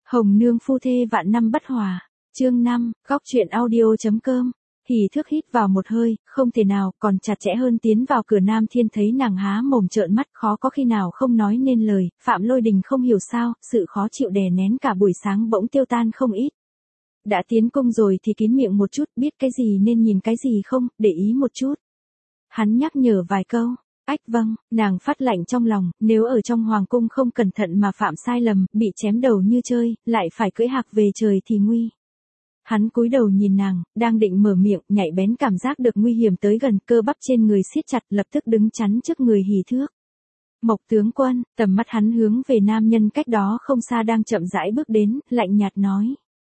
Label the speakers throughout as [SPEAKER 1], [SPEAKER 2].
[SPEAKER 1] Hồng nương phu thê vạn năm bất hòa. Chương 5, góc truyện audio.com. Hỉ Thước hít vào một hơi, không thể nào còn chặt chẽ hơn tiến vào cửa. Nam Thiên thấy nàng há mồm trợn mắt, khó có khi nào không nói nên lời. Phạm Lôi Đình không hiểu sao, sự khó chịu đè nén cả buổi sáng bỗng tiêu tan không ít. Đã tiến cung rồi thì kín miệng một chút, biết cái gì nên nhìn cái gì không, để ý một chút. Hắn nhắc nhở vài câu. Ách vâng, nàng phát lạnh trong lòng, nếu ở trong hoàng cung không cẩn thận mà phạm sai lầm, bị chém đầu như chơi, lại phải cưỡi hạc về trời thì nguy. Hắn cúi đầu nhìn nàng, đang định mở miệng, nhạy bén cảm giác được nguy hiểm tới gần, cơ bắp trên người siết chặt, lập tức đứng chắn trước người Hỉ Thước. Mộc tướng quân, tầm mắt hắn hướng về nam nhân cách đó không xa đang chậm rãi bước đến, lạnh nhạt nói.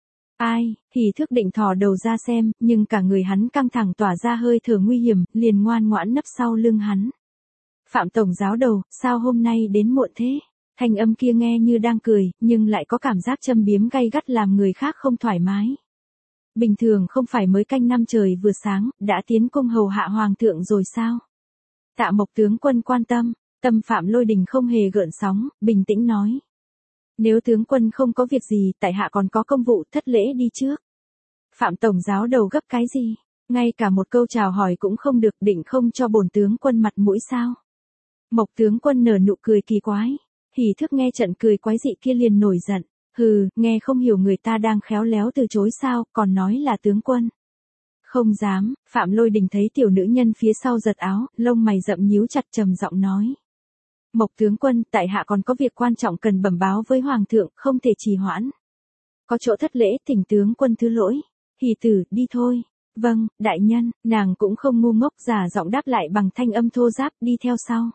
[SPEAKER 1] Ai? Hỉ Thước định thò đầu ra xem, nhưng cả người hắn căng thẳng tỏa ra hơi thở nguy hiểm, liền ngoan ngoãn nấp sau lưng hắn. Phạm tổng giáo đầu, sao hôm nay đến muộn thế? Thanh âm kia nghe như đang cười, nhưng lại có cảm giác châm biếm gay gắt làm người khác không thoải mái. Bình thường không phải mới canh năm trời vừa sáng, đã tiến cung hầu hạ hoàng thượng rồi sao? Tạ Mộc tướng quân quan tâm, tâm Phạm Lôi Đình không hề gợn sóng, bình tĩnh nói. Nếu tướng quân không có việc gì, tại hạ còn có công vụ, thất lễ đi trước. Phạm tổng giáo đầu gấp cái gì? Ngay cả một câu chào hỏi cũng không được, định không cho bổn tướng quân mặt mũi sao? Mộc tướng quân nở nụ cười kỳ quái. Hỉ Thước nghe trận cười quái dị kia liền nổi giận. Hừ, nghe không hiểu người ta đang khéo léo từ chối sao, còn nói là tướng quân. Không dám. Phạm Lôi Đình thấy tiểu nữ nhân phía sau giật áo, lông mày rậm nhíu chặt, trầm giọng nói. Mộc tướng quân, tại hạ còn có việc quan trọng cần bẩm báo với hoàng thượng, không thể trì hoãn. Có chỗ thất lễ, thỉnh tướng quân thứ lỗi. Hỉ tử, đi thôi. Vâng, đại nhân. Nàng cũng không ngu ngốc, giả giọng đáp lại bằng thanh âm thô ráp, đi theo sau.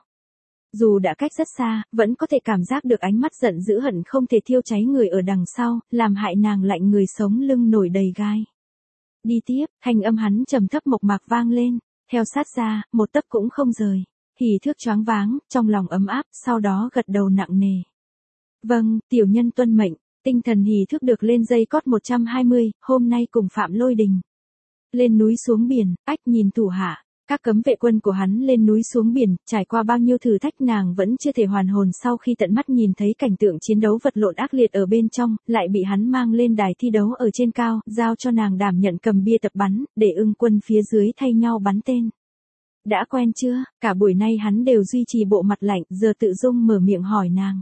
[SPEAKER 1] Dù đã cách rất xa, vẫn có thể cảm giác được ánh mắt giận dữ hận không thể thiêu cháy người ở đằng sau, làm hại nàng lạnh người sống lưng nổi đầy gai. Đi tiếp, thanh âm hắn trầm thấp mộc mạc vang lên, theo sát ra, một tấc cũng không rời. Hỉ Thước choáng váng, trong lòng ấm áp, sau đó gật đầu nặng nề. Vâng, tiểu nhân tuân mệnh. Tinh thần Hỉ Thước được lên dây cót 120, hôm nay cùng Phạm Lôi Đình. Lên núi xuống biển, ách nhìn thủ hạ. Các cấm vệ quân của hắn lên núi xuống biển, trải qua bao nhiêu thử thách nàng vẫn chưa thể hoàn hồn sau khi tận mắt nhìn thấy cảnh tượng chiến đấu vật lộn ác liệt ở bên trong, lại bị hắn mang lên đài thi đấu ở trên cao, giao cho nàng đảm nhận cầm bia tập bắn, để ưng quân phía dưới thay nhau bắn tên. Đã quen chưa? Cả buổi nay hắn đều duy trì bộ mặt lạnh, giờ tự dung mở miệng hỏi nàng.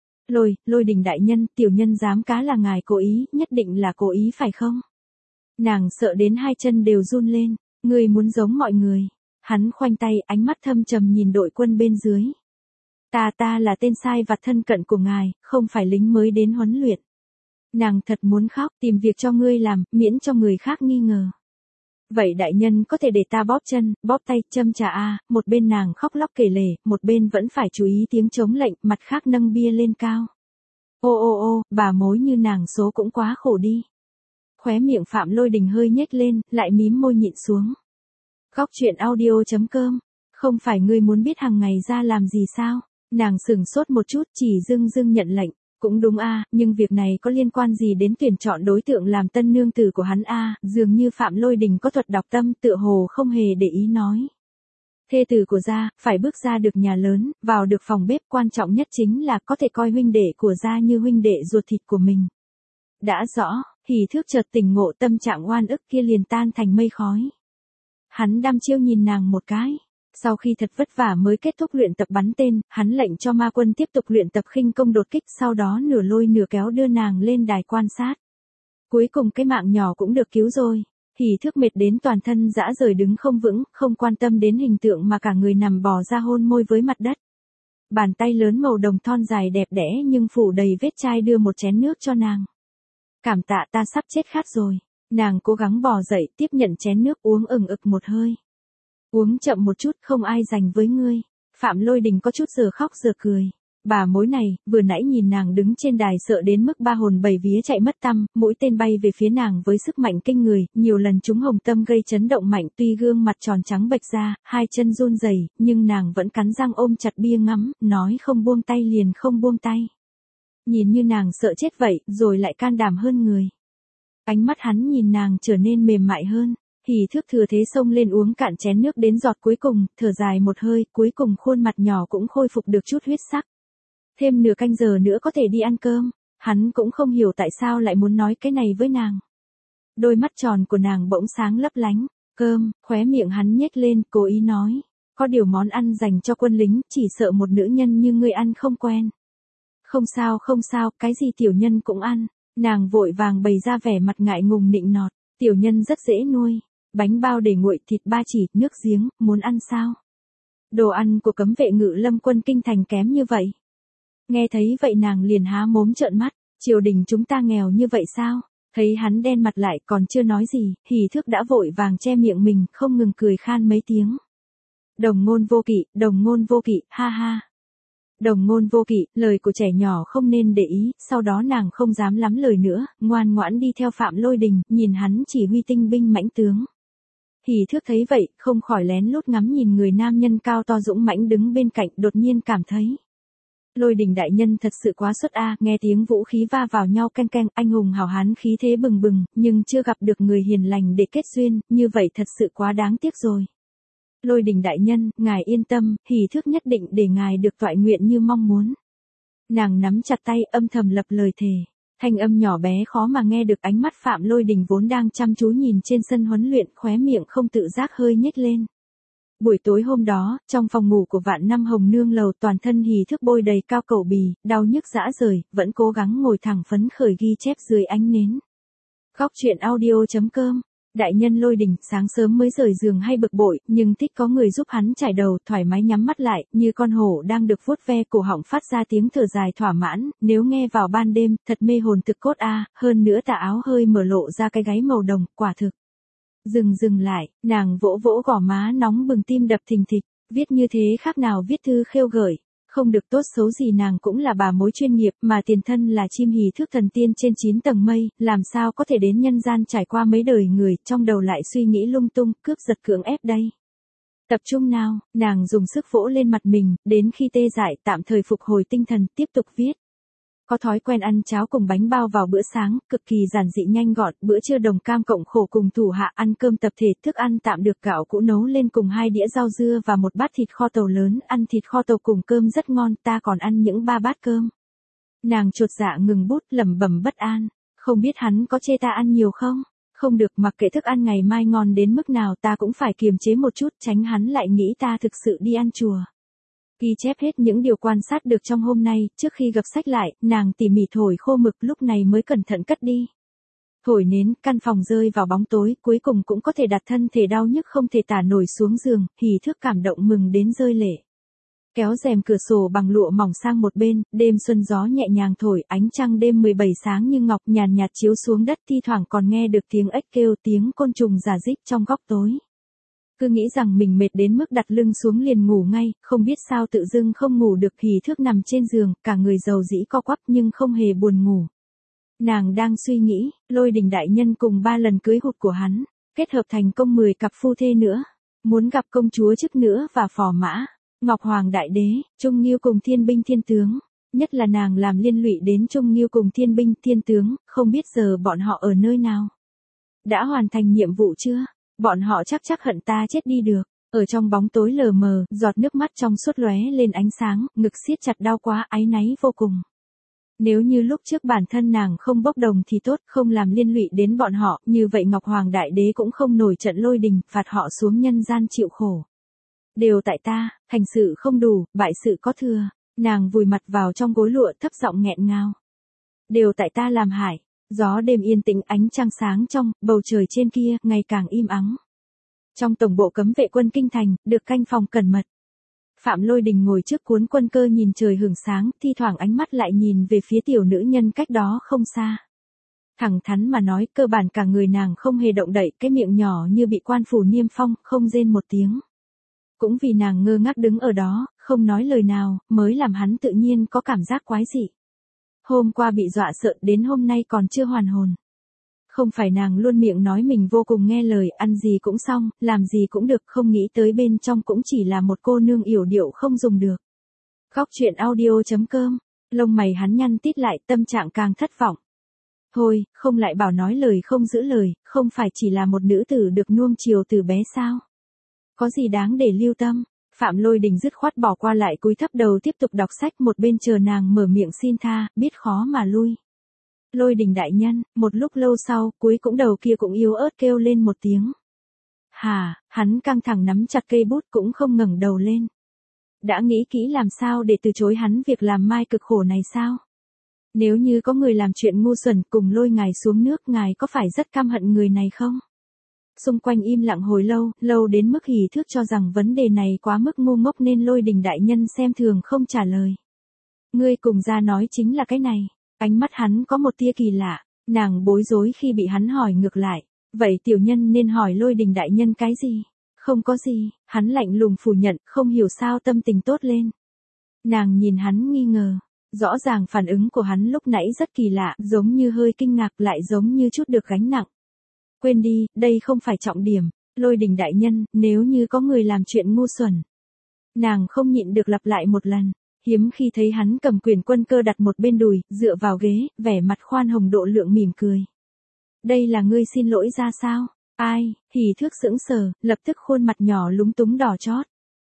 [SPEAKER 1] Lôi Đình đại nhân, tiểu nhân dám cá là ngài cố ý, nhất định là cố ý phải không? Nàng sợ đến hai chân đều run lên. Ngươi muốn giống mọi người. Hắn khoanh tay, ánh mắt thâm trầm nhìn đội quân bên dưới. Ta là tên sai vặt thân cận của ngài, không phải lính mới đến huấn luyện. Nàng thật muốn khóc, tìm việc cho ngươi làm, miễn cho người khác nghi ngờ. Vậy đại nhân có thể để ta bóp chân, bóp tay, châm trà a. Một bên nàng khóc lóc kể lể, một bên vẫn phải chú ý tiếng chống lệnh, mặt khác nâng bia lên cao. Ô, bà mối như nàng số cũng quá khổ đi. Khóe miệng Phạm Lôi Đình hơi nhếch lên, lại mím môi nhịn xuống. Góc truyện audio.com. Không phải ngươi muốn biết hàng ngày ra làm gì sao? Nàng sửng sốt một chút, chỉ dưng nhận lệnh. Cũng đúng a, nhưng việc này có liên quan gì đến tuyển chọn đối tượng làm tân nương tử của hắn a? Dường như Phạm Lôi Đình có thuật đọc tâm, tựa hồ không hề để ý nói. Thê tử của gia, phải bước ra được nhà lớn, vào được phòng bếp, quan trọng nhất chính là có thể coi huynh đệ của gia như huynh đệ ruột thịt của mình. Đã rõ. Hỉ Thước chợt tỉnh ngộ, tâm trạng oan ức kia liền tan thành mây khói. Hắn đăm chiêu nhìn nàng một cái. Sau khi thật vất vả mới kết thúc luyện tập bắn tên, hắn lệnh cho ma quân tiếp tục luyện tập khinh công đột kích, sau đó nửa lôi nửa kéo đưa nàng lên đài quan sát. Cuối cùng cái mạng nhỏ cũng được cứu rồi. Hỉ Thước mệt đến toàn thân rã rời đứng không vững, không quan tâm đến hình tượng mà cả người nằm bò ra hôn môi với mặt đất. Bàn tay lớn màu đồng thon dài đẹp đẽ nhưng phủ đầy vết chai đưa một chén nước cho nàng. Cảm tạ, ta sắp chết khát rồi. Nàng cố gắng bò dậy, tiếp nhận chén nước uống ừng ực một hơi. Uống chậm một chút, không ai dành với ngươi. Phạm Lôi Đình có chút giờ khóc giờ cười. Bà mối này, vừa nãy nhìn nàng đứng trên đài sợ đến mức ba hồn bảy vía chạy mất tăm, mũi tên bay về phía nàng với sức mạnh kinh người, nhiều lần trúng hồng tâm gây chấn động mạnh, tuy gương mặt tròn trắng bệch ra, hai chân run rẩy, nhưng nàng vẫn cắn răng ôm chặt bia ngắm, nói không buông tay liền không buông tay. Nhìn như nàng sợ chết vậy, rồi lại can đảm hơn người. Ánh mắt hắn nhìn nàng trở nên mềm mại hơn. Hỉ Thước thừa thế xông lên uống cạn chén nước đến giọt cuối cùng, thở dài một hơi, cuối cùng khuôn mặt nhỏ cũng khôi phục được chút huyết sắc. Thêm nửa canh giờ nữa có thể đi ăn cơm. Hắn cũng không hiểu tại sao lại muốn nói cái này với nàng. Đôi mắt tròn của nàng bỗng sáng lấp lánh. Cơm, khóe miệng hắn nhếch lên, cố ý nói. Có điều món ăn dành cho quân lính, chỉ sợ một nữ nhân như ngươi ăn không quen. Không sao, cái gì tiểu nhân cũng ăn. Nàng vội vàng bày ra vẻ mặt ngại ngùng nịnh nọt. Tiểu nhân rất dễ nuôi. Bánh bao để nguội, thịt ba chỉ, nước giếng, muốn ăn sao? Đồ ăn của cấm vệ Ngự Lâm quân kinh thành kém như vậy. Nghe thấy vậy nàng liền há mồm trợn mắt. Triều đình chúng ta nghèo như vậy sao? Thấy hắn đen mặt lại còn chưa nói gì, Hỉ Thước đã vội vàng che miệng mình, không ngừng cười khan mấy tiếng. Đồng ngôn vô kỵ, ha ha. Đồng ngôn vô kỵ, lời của trẻ nhỏ không nên để ý, sau đó nàng không dám lắm lời nữa, ngoan ngoãn đi theo Phạm Lôi Đình, nhìn hắn chỉ huy tinh binh mãnh tướng. Hỉ Thước thấy vậy, không khỏi lén lút ngắm nhìn người nam nhân cao to dũng mãnh đứng bên cạnh, đột nhiên cảm thấy. Lôi Đình đại nhân thật sự quá xuất a, nghe tiếng vũ khí va vào nhau keng keng, anh hùng hào hán khí thế bừng bừng, nhưng chưa gặp được người hiền lành để kết duyên, như vậy thật sự quá đáng tiếc rồi. Lôi Đình đại nhân, ngài yên tâm, Hỉ Thước nhất định để ngài được toại nguyện như mong muốn. Nàng nắm chặt tay âm thầm lập lời thề. Thanh âm nhỏ bé khó mà nghe được, ánh mắt Phạm Lôi Đình vốn đang chăm chú nhìn trên sân huấn luyện, khóe miệng không tự giác hơi nhếch lên. Buổi tối hôm đó, trong phòng ngủ của Vạn Năm Hồng Nương lầu, toàn thân Hỉ Thước bôi đầy cao cẩu bì, đau nhức rã rời, vẫn cố gắng ngồi thẳng phấn khởi ghi chép dưới ánh nến. Góc truyện audio.com. Đại nhân Lôi Đình sáng sớm mới rời giường hay bực bội, nhưng thích có người giúp hắn trải đầu, thoải mái nhắm mắt lại, như con hổ đang được vuốt ve, cổ họng phát ra tiếng thở dài thỏa mãn, nếu nghe vào ban đêm, thật mê hồn thực cốt a, hơn nữa tà áo hơi mở lộ ra cái gáy màu đồng, quả thực. Dừng lại, nàng vỗ vỗ gò má nóng bừng, tim đập thình thịch, viết như thế khác nào viết thư khêu gợi. Không được tốt xấu gì nàng cũng là bà mối chuyên nghiệp, mà tiền thân là chim Hỉ Thước thần tiên trên 9 tầng mây, làm sao có thể đến nhân gian trải qua mấy đời người, trong đầu lại suy nghĩ lung tung, cướp giật cưỡng ép đây. Tập trung nào, nàng dùng sức vỗ lên mặt mình, đến khi tê dại tạm thời phục hồi tinh thần, tiếp tục viết. Có thói quen ăn cháo cùng bánh bao vào bữa sáng, cực kỳ giản dị nhanh gọn, bữa trưa đồng cam cộng khổ cùng thủ hạ ăn cơm tập thể, thức ăn tạm được gạo cũ nấu lên cùng 2 đĩa rau dưa và một bát thịt kho tàu lớn, ăn thịt kho tàu cùng cơm rất ngon, ta còn ăn những 3 bát cơm. Nàng chột dạ ngừng bút, lẩm bẩm bất an, không biết hắn có chê ta ăn nhiều không? Không được, mặc kệ thức ăn ngày mai ngon đến mức nào ta cũng phải kiềm chế một chút, tránh hắn lại nghĩ ta thực sự đi ăn chùa. Ghi chép hết những điều quan sát được trong hôm nay, trước khi gập sách lại, nàng tỉ mỉ thổi khô mực, lúc này mới cẩn thận cất đi. Thổi nến, căn phòng rơi vào bóng tối, cuối cùng cũng có thể đặt thân thể đau nhức không thể tả nổi xuống giường, Hỉ Thước cảm động mừng đến rơi lệ. Kéo rèm cửa sổ bằng lụa mỏng sang một bên, đêm xuân gió nhẹ nhàng thổi, ánh trăng đêm 17 sáng như ngọc nhàn nhạt chiếu xuống đất, thi thoảng còn nghe được tiếng ếch kêu, tiếng côn trùng rả rích trong góc tối. Cứ nghĩ rằng mình mệt đến mức đặt lưng xuống liền ngủ ngay, không biết sao tự dưng không ngủ được, Hỉ Thước nằm trên giường, cả người dầu dĩ co quắp nhưng không hề buồn ngủ. Nàng đang suy nghĩ, Lôi Đình đại nhân cùng 3 lần cưới hụt của hắn, kết hợp thành công 10 cặp phu thê nữa, muốn gặp công chúa chức nữa và phò mã, Ngọc Hoàng đại đế, Trung Nghiêu cùng thiên binh thiên tướng, nhất là nàng làm liên lụy đến Trung Nghiêu cùng thiên binh thiên tướng, không biết giờ bọn họ ở nơi nào. Đã hoàn thành nhiệm vụ chưa? Bọn họ chắc hận ta chết đi được. Ở trong bóng tối lờ mờ, giọt nước mắt trong suốt lóe lên ánh sáng, ngực siết chặt đau quá, áy náy vô cùng. Nếu như lúc trước bản thân nàng không bốc đồng thì tốt, không làm liên lụy đến bọn họ, như vậy Ngọc Hoàng đại đế cũng không nổi trận Lôi Đình, phạt họ xuống nhân gian chịu khổ. Đều tại ta, thành sự không đủ, bại sự có thừa. Nàng vùi mặt vào trong gối lụa, thấp giọng nghẹn ngào. Đều tại ta làm hại. Gió đêm yên tĩnh, ánh trăng sáng trong, bầu trời trên kia ngày càng im ắng. Trong tổng bộ cấm vệ quân kinh thành, được canh phòng cẩn mật. Phạm Lôi Đình ngồi trước cuốn quân cơ nhìn trời hửng sáng, thi thoảng ánh mắt lại nhìn về phía tiểu nữ nhân cách đó không xa. Thẳng thắn mà nói, cơ bản cả người nàng không hề động đậy, cái miệng nhỏ như bị quan phủ niêm phong, không rên một tiếng. Cũng vì nàng ngơ ngác đứng ở đó, không nói lời nào, mới làm hắn tự nhiên có cảm giác quái dị. Hôm qua bị dọa sợ đến hôm nay còn chưa hoàn hồn. Không phải nàng luôn miệng nói mình vô cùng nghe lời, ăn gì cũng xong, làm gì cũng được, không nghĩ tới bên trong cũng chỉ là một cô nương yểu điệu không dùng được. Góc truyện audio.com, lông mày hắn nhăn tít lại, tâm trạng càng thất vọng. Thôi, không lại bảo nói lời không giữ lời, không phải chỉ là một nữ tử được nuông chiều từ bé sao? Có gì đáng để lưu tâm? Phạm Lôi Đình dứt khoát bỏ qua lại cúi thấp đầu tiếp tục đọc sách, một bên chờ nàng mở miệng xin tha, biết khó mà lui. Lôi Đình đại nhân, một lúc lâu sau, cuối cũng đầu kia cũng yếu ớt kêu lên một tiếng. Hà, hắn căng thẳng nắm chặt cây bút cũng không ngẩng đầu lên. Đã nghĩ kỹ làm sao để từ chối hắn việc làm mai cực khổ này sao? Nếu như có người làm chuyện ngu xuẩn cùng lôi ngài xuống nước, ngài có phải rất căm hận người này không? Xung quanh im lặng hồi lâu, lâu đến mức Hỷ Thước cho rằng vấn đề này quá mức ngu ngốc nên Lôi Đình đại nhân xem thường không trả lời. Ngươi cùng ra nói chính là cái này. Ánh mắt hắn có một tia kỳ lạ, nàng bối rối khi bị hắn hỏi ngược lại. Vậy tiểu nhân nên hỏi Lôi Đình đại nhân cái gì? Không có gì, hắn lạnh lùng phủ nhận, không hiểu sao tâm tình tốt lên. Nàng nhìn hắn nghi ngờ. Rõ ràng phản ứng của hắn lúc nãy rất kỳ lạ, giống như hơi kinh ngạc lại giống như chút được gánh nặng. Quên đi, đây không phải trọng điểm. Lôi Đình đại nhân, nếu như có người làm chuyện ngu xuẩn. Nàng không nhịn được lặp lại một lần. Hiếm khi thấy hắn cầm quyền quân cơ đặt một bên đùi, dựa vào ghế, vẻ mặt khoan hồng độ lượng mỉm cười. Đây là ngươi xin lỗi ra sao? Ai? Hỷ Thước sững sờ, lập tức khuôn mặt nhỏ lúng túng đỏ chót.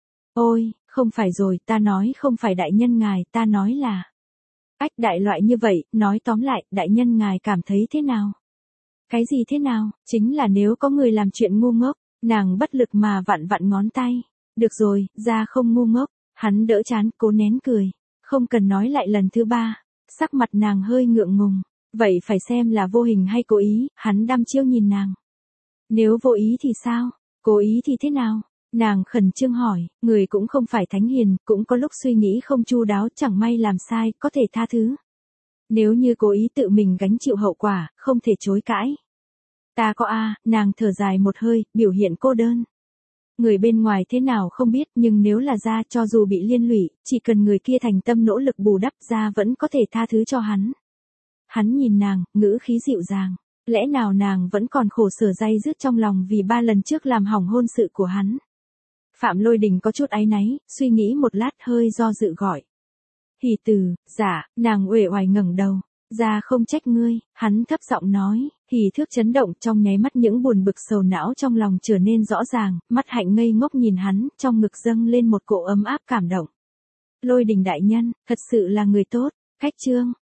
[SPEAKER 1] Ôi, không phải rồi, ta nói không phải đại nhân ngài, ta nói là... Ách đại loại như vậy, nói tóm lại, đại nhân ngài cảm thấy thế nào? Cái gì thế nào? Chính là nếu có người làm chuyện ngu ngốc, nàng bất lực mà vặn vặn ngón tay. Được rồi, ra không ngu ngốc. Hắn đỡ chán, cố nén cười. Không cần nói lại lần thứ ba. Sắc mặt nàng hơi ngượng ngùng. Vậy phải xem là vô hình hay cố ý, hắn đăm chiêu nhìn nàng. Nếu vô ý thì sao? Cố ý thì thế nào? Nàng khẩn trương hỏi, người cũng không phải thánh hiền, cũng có lúc suy nghĩ không chu đáo, chẳng may làm sai, có thể tha thứ. Nếu như cố ý tự mình gánh chịu hậu quả, không thể chối cãi. Ta có nàng thở dài một hơi, biểu hiện cô đơn. Người bên ngoài thế nào không biết, nhưng nếu là ra cho dù bị liên lụy, chỉ cần người kia thành tâm nỗ lực bù đắp ra vẫn có thể tha thứ cho hắn. Hắn nhìn nàng, ngữ khí dịu dàng. Lẽ nào nàng vẫn còn khổ sở day dứt trong lòng vì 3 lần trước làm hỏng hôn sự của hắn. Phạm Lôi Đình có chút áy náy, suy nghĩ một lát hơi do dự gọi. Hỷ Từ, dạ, nàng uể oải ngẩng đầu. Ra không trách ngươi, hắn thấp giọng nói. Hỷ Thước chấn động, trong nháy mắt những buồn bực sầu não trong lòng trở nên rõ ràng, mắt hạnh ngây ngốc nhìn hắn, trong ngực dâng lên một cỗ ấm áp cảm động. Lôi Đình đại nhân, thật sự là người tốt. Khách chương.